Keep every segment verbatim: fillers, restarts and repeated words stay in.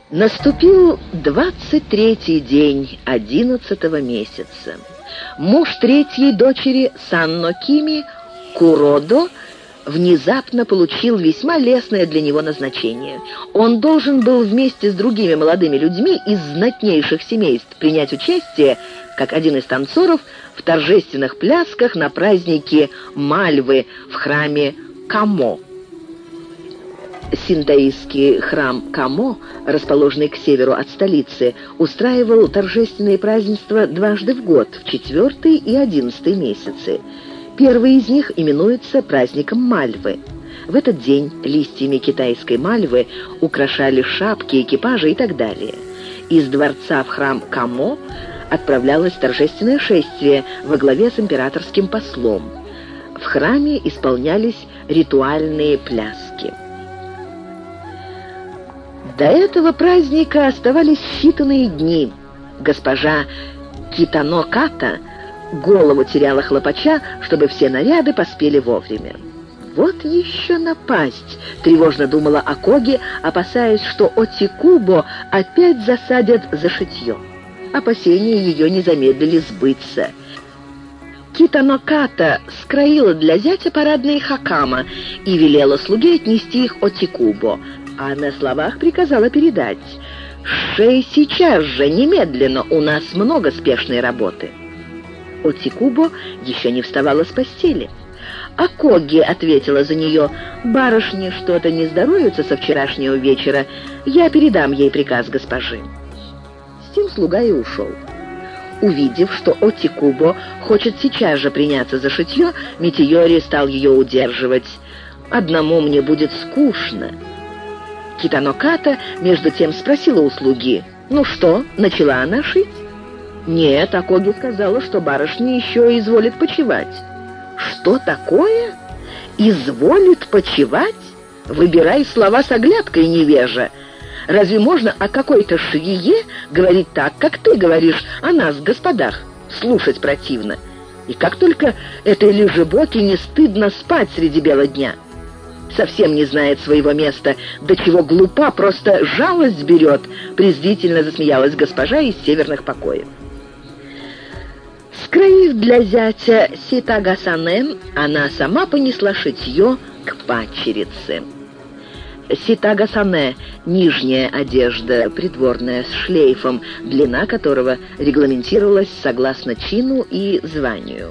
Наступил двадцать третий день одиннадцатого месяца. Муж третьей дочери Санно Кими, Куродо, внезапно получил весьма лестное для него назначение. Он должен был вместе с другими молодыми людьми из знатнейших семейств принять участие, как один из танцоров, в торжественных плясках на празднике Мальвы в храме Камо. Синтоистский храм Камо, расположенный к северу от столицы, устраивал торжественные празднества дважды в год, в четвертый и одиннадцатый месяцы. Первый из них именуется праздником Мальвы. В этот день листьями китайской мальвы украшали шапки, экипажи и так далее. Из дворца в храм Камо отправлялось торжественное шествие во главе с императорским послом. В храме исполнялись ритуальные пляски. До этого праздника оставались считанные дни. Госпожа Китано Ката голову теряла хлопача, чтобы все наряды поспели вовремя. «Вот еще напасть!» — тревожно думала Акоги, опасаясь, что Отикубо опять засадят за шитье. Опасения ее не замедлили сбыться. Китано Ката скроила для зятя парадные хакама и велела слуге отнести их Отикубо, а на словах приказала передать: «Шей сейчас же, немедленно, у нас много спешной работы». Отикубо еще не вставала с постели. Акоги ответила за нее: «Барышне что-то не здоровится со вчерашнего вечера, я передам ей приказ госпожи». С тем слуга и ушел. Увидев, что Отикубо хочет сейчас же приняться за шитье, Митиори стал ее удерживать. «Одному мне будет скучно». Китано Ката между тем спросила у слуги: «Ну что, начала она шить?» «Нет, Акоги сказала, что барышня еще изволит почивать». «Что такое? Изволит почивать? Выбирай слова с оглядкой, невежа. Разве можно о какой-то швее говорить так, как ты говоришь о нас, господах? Слушать противно. И как только этой лежебоке не стыдно спать среди бела дня. Совсем не знает своего места, до чего глупа, просто жалость берет», — презрительно засмеялась госпожа из северных покоев. Скроив для зятя ситагасане, она сама понесла шитье к падчерице. Ситагасане — нижняя одежда, придворная, с шлейфом, длина которого регламентировалась согласно чину и званию.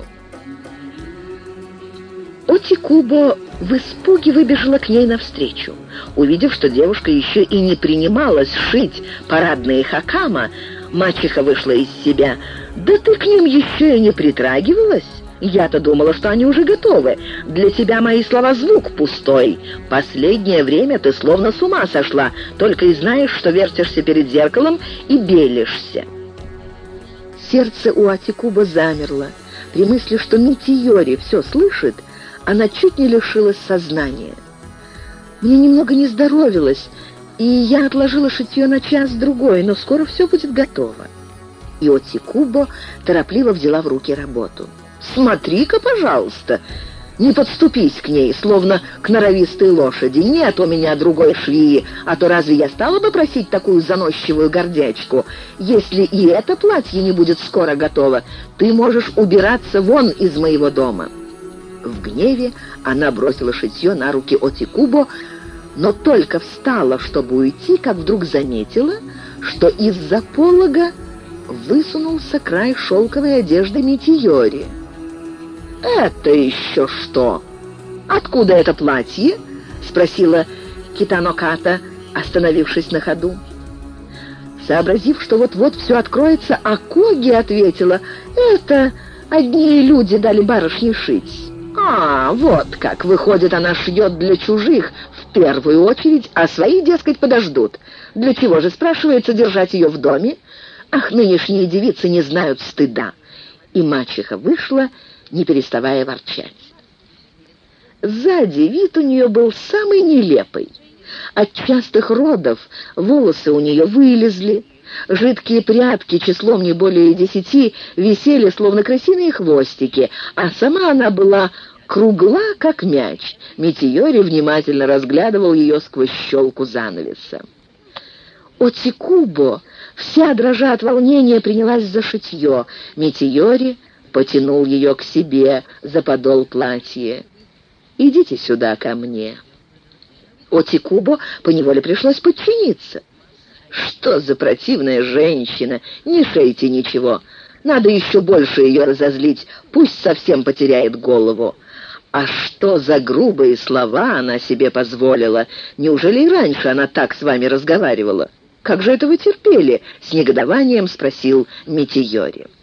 Отикубо в испуге выбежала к ней навстречу. Увидев, что девушка еще и не принималась шить парадные хакама, мачеха вышла из себя. «Да ты к ним еще и не притрагивалась? Я-то думала, что они уже готовы. Для тебя мои слова звук пустой. Последнее время ты словно с ума сошла, только и знаешь, что вертишься перед зеркалом и белишься». Сердце у Отикубо замерло. При мысли, что Митиори все слышит, она чуть не лишилась сознания. «Мне немного не здоровилось, и я отложила шитье на час-другой, но скоро все будет готово». И Отикубо торопливо взяла в руки работу. «Смотри-ка, пожалуйста, не подступись к ней, словно к норовистой лошади. Нет у меня другой швеи, а то разве я стала бы просить такую заносчивую гордячку? Если и это платье не будет скоро готово, ты можешь убираться вон из моего дома». В гневе она бросила шитье на руки Отикубо, но только встала, чтобы уйти, как вдруг заметила, что из-за полога высунулся край шелковой одежды Митиори. «Это еще что? Откуда это платье?» — спросила Китано Ката, остановившись на ходу. Сообразив, что вот-вот все откроется, Акоги ответила: «Это одни люди дали барышне шить». «А, вот как, выходит, она шьет для чужих в первую очередь, а свои, дескать, подождут. Для чего же, спрашивается, держать ее в доме? Ах, нынешние девицы не знают стыда». И мачеха вышла, не переставая ворчать. Сзади вид у нее был самый нелепый. От частых родов волосы у нее вылезли, жидкие прядки числом не более десяти висели, словно крысиные хвостики, а сама она была кругла, как мяч. Митиори внимательно разглядывал ее сквозь щелку занавеса. Отикубо, вся дрожа от волнения, принялась за шитье. Метеори потянул ее к себе за подол платья. «Идите сюда ко мне». Отикубо поневоле пришлось подчиниться. «Что за противная женщина? Не шейте ничего. Надо еще больше ее разозлить, пусть совсем потеряет голову». А что за грубые слова она себе позволила? Неужели и раньше она так с вами разговаривала? Как же это вы терпели? С негодованием спросил Метеори.